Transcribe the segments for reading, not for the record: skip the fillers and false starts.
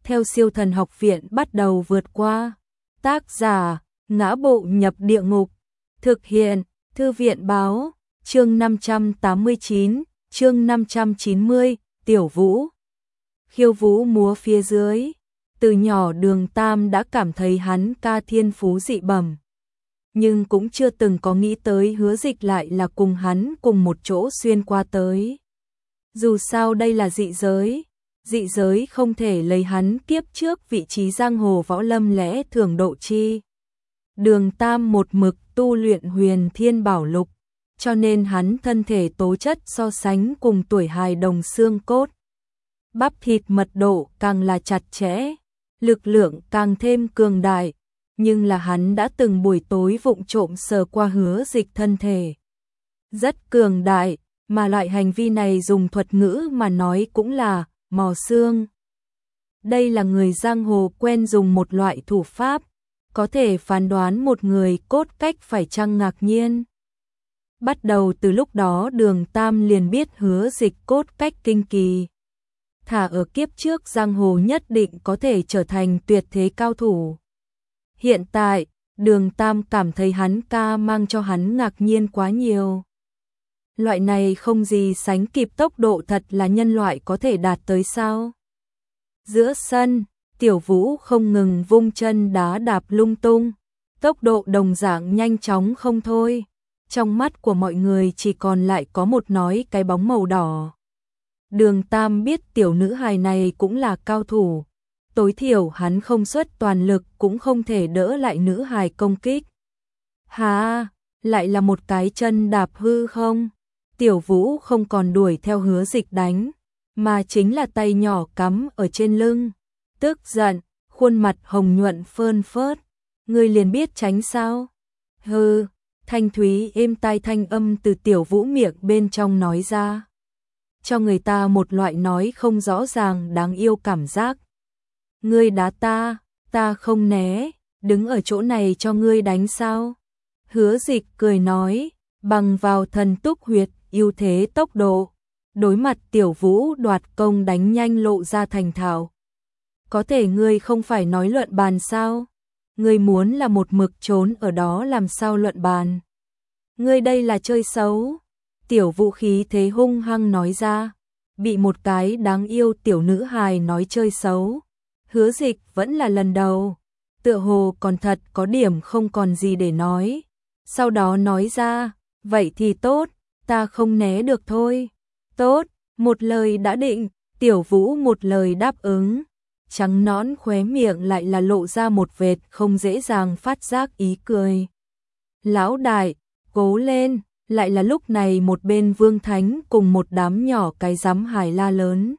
theo Siêu Thần Học Viện bắt đầu vượt qua. Tác giả: Ngã Bộ Nhập Địa Ngục. Thực hiện: Thư viện báo. Chương 589, chương 590, Tiểu Vũ. Khiêu vũ múa phía dưới. Từ nhỏ Đường Tam đã cảm thấy hắn ca thiên phú dị bẩm, nhưng cũng chưa từng có nghĩ tới Hứa Dịch lại là cùng hắn cùng một chỗ xuyên qua tới. Dù sao đây là dị giới không thể lấy hắn kiếp trước vị trí giang hồ võ lâm lẽ thường độ chi. Đường Tam một mực tu luyện Huyền Thiên Bảo Lục, cho nên hắn thân thể tố chất so sánh cùng tuổi hài đồng xương cốt. Bắp thịt mật độ càng là chặt chẽ, lực lượng càng thêm cường đại, nhưng là hắn đã từng buổi tối vụng trộm sờ qua Hứa Dịch thân thể. Rất cường đại, mà loại hành vi này dùng thuật ngữ mà nói cũng là mò xương. Đây là người giang hồ quen dùng một loại thủ pháp, có thể phán đoán một người cốt cách phải chăng ngạc nhiên. Bắt đầu từ lúc đó Đường Tam liền biết Hứa Dịch cốt cách kinh kỳ. Thả ở kiếp trước giang hồ nhất định có thể trở thành tuyệt thế cao thủ. Hiện tại, Đường Tam cảm thấy hắn ca mang cho hắn ngạc nhiên quá nhiều. Loại này không gì sánh kịp tốc độ thật là nhân loại có thể đạt tới sao? Giữa sân, Tiểu Vũ không ngừng vung chân đá đạp lung tung, tốc độ đồng dạng nhanh chóng không thôi. Trong mắt của mọi người chỉ còn lại có một nói cái bóng màu đỏ. Đường Tam biết tiểu nữ hài này cũng là cao thủ, tối thiểu hắn không xuất toàn lực cũng không thể đỡ lại nữ hài công kích. Hà, lại là một cái chân đạp hư không? Tiểu Vũ không còn đuổi theo Hứa Dịch đánh, mà chính là tay nhỏ cắm ở trên lưng. Tức giận, khuôn mặt hồng nhuận phơn phớt. Ngươi liền biết tránh sao? Hừ, thanh thúy êm tai thanh âm từ Tiểu Vũ miệng bên trong nói ra, cho người ta một loại nói không rõ ràng đáng yêu cảm giác. Ngươi đá ta, ta không né, đứng ở chỗ này cho ngươi đánh sao? Hứa Dịch cười nói, bằng vào thần túc huyệt, ưu thế tốc độ. Đối mặt Tiểu Vũ đoạt công đánh nhanh lộ ra thành thạo. Có thể ngươi không phải nói luận bàn sao? Ngươi muốn là một mực trốn ở đó làm sao luận bàn? Ngươi đây là chơi xấu. Tiểu Vũ khí thế hung hăng nói ra, bị một cái đáng yêu tiểu nữ hài nói chơi xấu. Hứa Dịch vẫn là lần đầu, tựa hồ còn thật có điểm không còn gì để nói. Sau đó nói ra, vậy thì tốt, ta không né được thôi. Tốt, một lời đã định, Tiểu Vũ một lời đáp ứng. Trắng nõn khóe miệng lại là lộ ra một vệt không dễ dàng phát giác ý cười. Lão đại, cố lên. Lại là lúc này một bên Vương Thánh cùng một đám nhỏ cái rắm hài la lớn.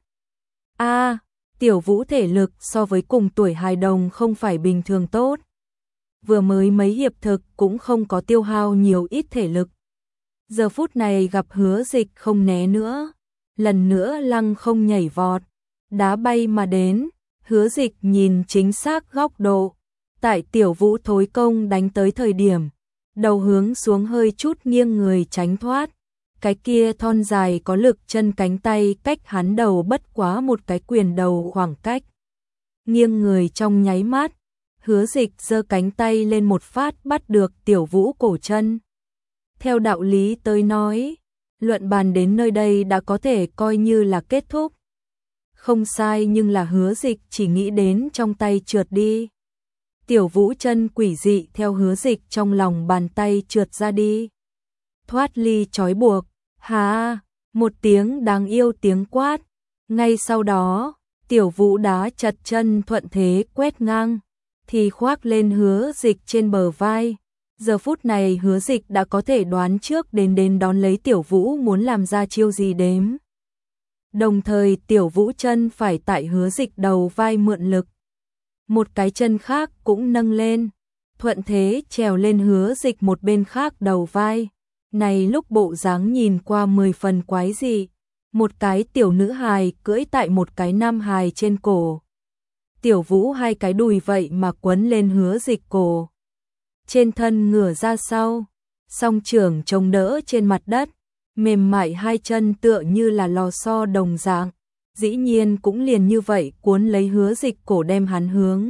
A, Tiểu Vũ thể lực so với cùng tuổi hài đồng không phải bình thường tốt. Vừa mới mấy hiệp thực cũng không có tiêu hao nhiều ít thể lực. Giờ phút này gặp Hứa Dịch không né nữa, lần nữa lăng không nhảy vọt, đá bay mà đến. Hứa Dịch nhìn chính xác góc độ, tại Tiểu Vũ thối công đánh tới thời điểm, đầu hướng xuống hơi chút nghiêng người tránh thoát. Cái kia thon dài có lực chân cánh tay cách hắn đầu bất quá một cái quyền đầu khoảng cách. Nghiêng người trong nháy mắt, Hứa Dịch giơ cánh tay lên một phát bắt được Tiểu Vũ cổ chân. Theo đạo lý tới nói, luận bàn đến nơi đây đã có thể coi như là kết thúc. Không sai, nhưng là Hứa Dịch chỉ nghĩ đến trong tay trượt đi. Tiểu Vũ chân quỷ dị theo Hứa Dịch trong lòng bàn tay trượt ra đi. Thoát ly trói buộc, hà, một tiếng đáng yêu tiếng quát. Ngay sau đó, Tiểu Vũ đá chật chân thuận thế quét ngang, thì khoác lên Hứa Dịch trên bờ vai. Giờ phút này Hứa Dịch đã có thể đoán trước đến đón lấy Tiểu Vũ muốn làm ra chiêu gì đếm. Đồng thời Tiểu Vũ chân phải tại Hứa Dịch đầu vai mượn lực. Một cái chân khác cũng nâng lên, thuận thế trèo lên Hứa Dịch một bên khác đầu vai. Này lúc bộ dáng nhìn qua 10 phần quái dị, một cái tiểu nữ hài cưỡi tại một cái nam hài trên cổ. Tiểu Vũ hai cái đùi vậy mà quấn lên Hứa Dịch cổ. Trên thân ngửa ra sau, song trưởng chống đỡ trên mặt đất, mềm mại hai chân tựa như là lò xo đồng dạng, dĩ nhiên cũng liền như vậy cuốn lấy Hứa Dịch cổ đem hắn hướng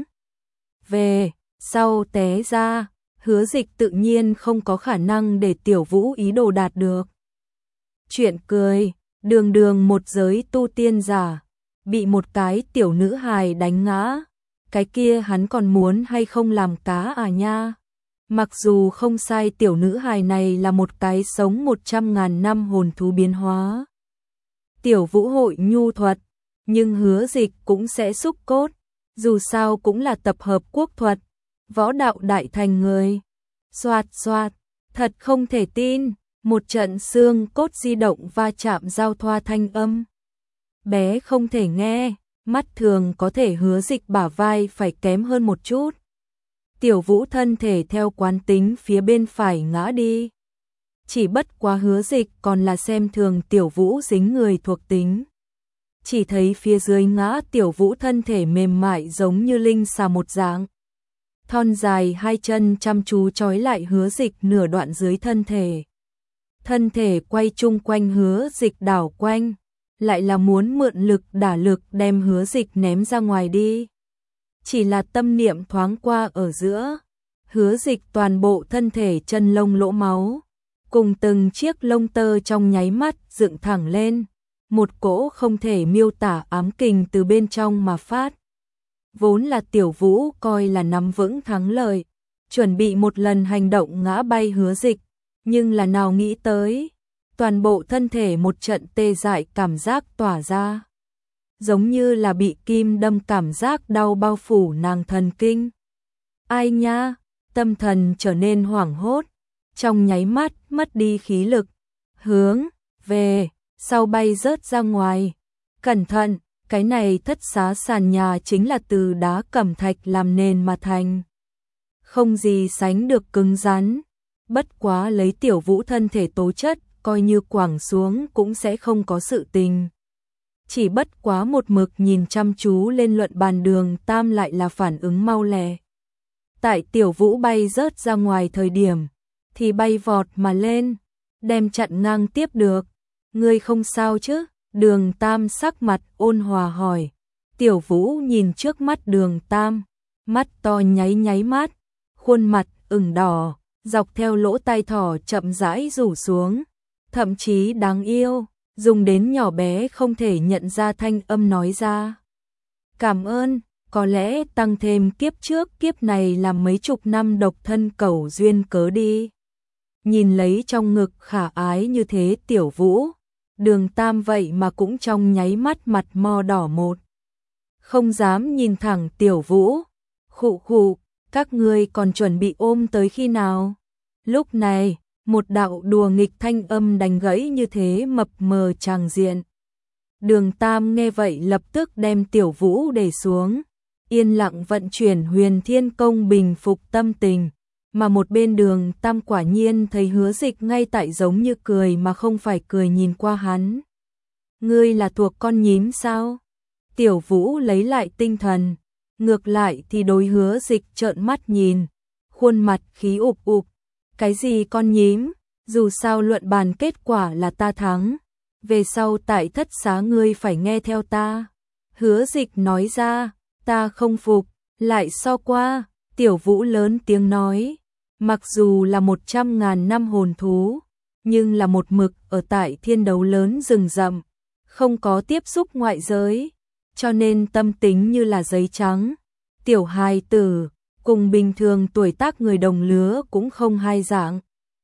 về sau té ra. Hứa Dịch tự nhiên không có khả năng để Tiểu Vũ ý đồ đạt được. Chuyện cười, đường đường một giới tu tiên giả, bị một cái tiểu nữ hài đánh ngã, cái kia hắn còn muốn hay không làm cá à nha. Mặc dù không sai, tiểu nữ hài này là một cái sống 100.000 năm hồn thú biến hóa. Tiểu Vũ hội nhu thuật, nhưng Hứa Dịch cũng sẽ xúc cốt, dù sao cũng là tập hợp quốc thuật, võ đạo đại thành người. Xoạt xoạt, thật không thể tin, một trận xương cốt di động va chạm giao thoa thanh âm. Bé không thể nghe, mắt thường có thể Hứa Dịch bả vai phải kém hơn một chút. Tiểu Vũ thân thể theo quán tính phía bên phải ngã đi. Chỉ bất quá Hứa Dịch còn là xem thường Tiểu Vũ dính người thuộc tính. Chỉ thấy phía dưới ngã Tiểu Vũ thân thể mềm mại giống như linh xà một dạng. Thon dài hai chân chăm chú trói lại Hứa Dịch nửa đoạn dưới thân thể. Thân thể quay chung quanh Hứa Dịch đảo quanh, lại là muốn mượn lực đả lực đem Hứa Dịch ném ra ngoài đi. Chỉ là tâm niệm thoáng qua ở giữa, Hứa Dịch toàn bộ thân thể chân lông lỗ máu, cùng từng chiếc lông tơ trong nháy mắt dựng thẳng lên, một cỗ không thể miêu tả ám kình từ bên trong mà phát. Vốn là Tiểu Vũ coi là nắm vững thắng lợi, chuẩn bị một lần hành động ngã bay Hứa Dịch, nhưng là nào nghĩ tới, toàn bộ thân thể một trận tê dại cảm giác tỏa ra, giống như là bị kim đâm cảm giác đau bao phủ nàng thần kinh. Ai nha, tâm thần trở nên hoảng hốt, trong nháy mắt mất đi khí lực, hướng về sau bay rớt ra ngoài. Cẩn thận, cái này thất xá sàn nhà chính là từ đá cẩm thạch làm nền mà thành, không gì sánh được cứng rắn. Bất quá lấy Tiểu Vũ thân thể tố chất, coi như quẳng xuống cũng sẽ không có sự tình. Chỉ bất quá một mực nhìn chăm chú lên luận bàn Đường Tam lại là phản ứng mau lẹ. Tại Tiểu Vũ bay rớt ra ngoài thời điểm, thì bay vọt mà lên, đem chặn ngang tiếp được. Ngươi không sao chứ? Đường Tam sắc mặt ôn hòa hỏi. Tiểu Vũ nhìn trước mắt Đường Tam, mắt to nháy nháy mắt, khuôn mặt ửng đỏ, dọc theo lỗ tai thỏ chậm rãi rủ xuống, thậm chí đáng yêu, dùng đến nhỏ bé không thể nhận ra thanh âm nói ra. Cảm ơn, có lẽ tăng thêm kiếp trước kiếp này làm mấy chục năm độc thân cẩu duyên cớ đi. Nhìn lấy trong ngực khả ái như thế Tiểu Vũ, Đường Tam vậy mà cũng trong nháy mắt mặt mo đỏ một. Không dám nhìn thẳng Tiểu Vũ. Khụ khụ, các ngươi còn chuẩn bị ôm tới khi nào? Lúc này, một đạo đùa nghịch thanh âm đánh gãy như thế mập mờ tràng diện. Đường Tam nghe vậy lập tức đem Tiểu Vũ để xuống, yên lặng vận chuyển Huyền Thiên Công bình phục tâm tình. Mà một bên Đường Tam quả nhiên thấy Hứa Dịch ngay tại giống như cười mà không phải cười nhìn qua hắn. Ngươi là thuộc con nhím sao? Tiểu Vũ lấy lại tinh thần, ngược lại thì đối Hứa Dịch trợn mắt nhìn, khuôn mặt khí ụp ụp. Cái gì con nhím? Dù sao luận bàn kết quả là ta thắng, về sau tại thất xá ngươi phải nghe theo ta. Hứa Dịch nói ra, ta không phục, lại so qua. Tiểu Vũ lớn tiếng nói, mặc dù là 100.000 năm hồn thú, nhưng là một mực ở tại thiên đấu lớn rừng rậm, không có tiếp xúc ngoại giới, cho nên tâm tính như là giấy trắng. Tiểu hài tử, cùng bình thường tuổi tác người đồng lứa cũng không hai dạng.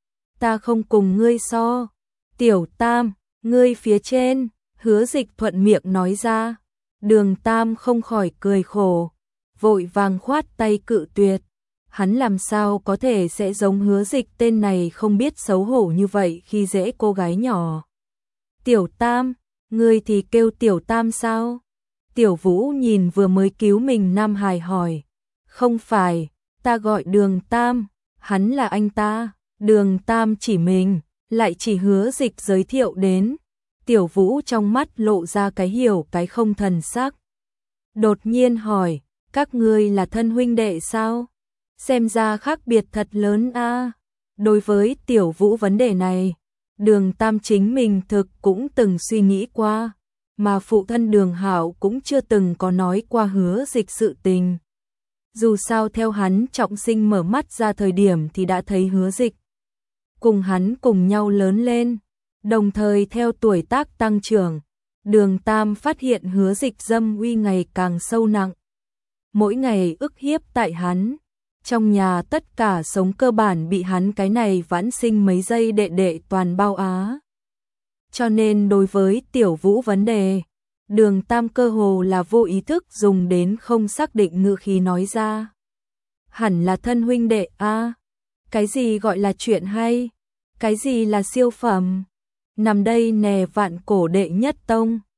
Ta không cùng ngươi so. Tiểu Tam, ngươi phía trên, Hứa Dịch thuận miệng nói ra. Đường Tam không khỏi cười khổ, vội vàng khoát tay cự tuyệt. Hắn làm sao có thể sẽ giống Hứa Dịch tên này không biết xấu hổ như vậy khi dễ cô gái nhỏ. Tiểu Tam, ngươi thì kêu Tiểu Tam sao? Tiểu Vũ nhìn vừa mới cứu mình nam hài hỏi. Không phải, ta gọi Đường Tam, hắn là anh ta. Đường Tam chỉ mình, lại chỉ Hứa Dịch giới thiệu đến. Tiểu Vũ trong mắt lộ ra cái hiểu cái không thần sắc. Đột nhiên hỏi, các ngươi là thân huynh đệ sao? Xem ra khác biệt thật lớn a. Đối với Tiểu Vũ vấn đề này, Đường Tam chính mình thực cũng từng suy nghĩ qua. mà phụ thân Đường Hạo cũng chưa từng có nói qua Hứa Dịch sự tình. Dù sao theo hắn trọng sinh mở mắt ra thời điểm thì đã thấy Hứa Dịch cùng hắn cùng nhau lớn lên, đồng thời theo tuổi tác tăng trưởng, Đường Tam phát hiện Hứa Dịch dâm uy ngày càng sâu nặng. Mỗi ngày ức hiếp tại hắn, trong nhà tất cả sống cơ bản bị hắn cái này vãn sinh mấy giây đệ đệ toàn bao á. Cho nên đối với Tiểu Vũ vấn đề, Đường Tam cơ hồ là vô ý thức dùng đến không xác định ngữ khí nói ra. Hẳn là thân huynh đệ a. Cái gì gọi là chuyện hay? Cái gì là siêu phẩm? Nằm đây nè vạn cổ đệ nhất tông.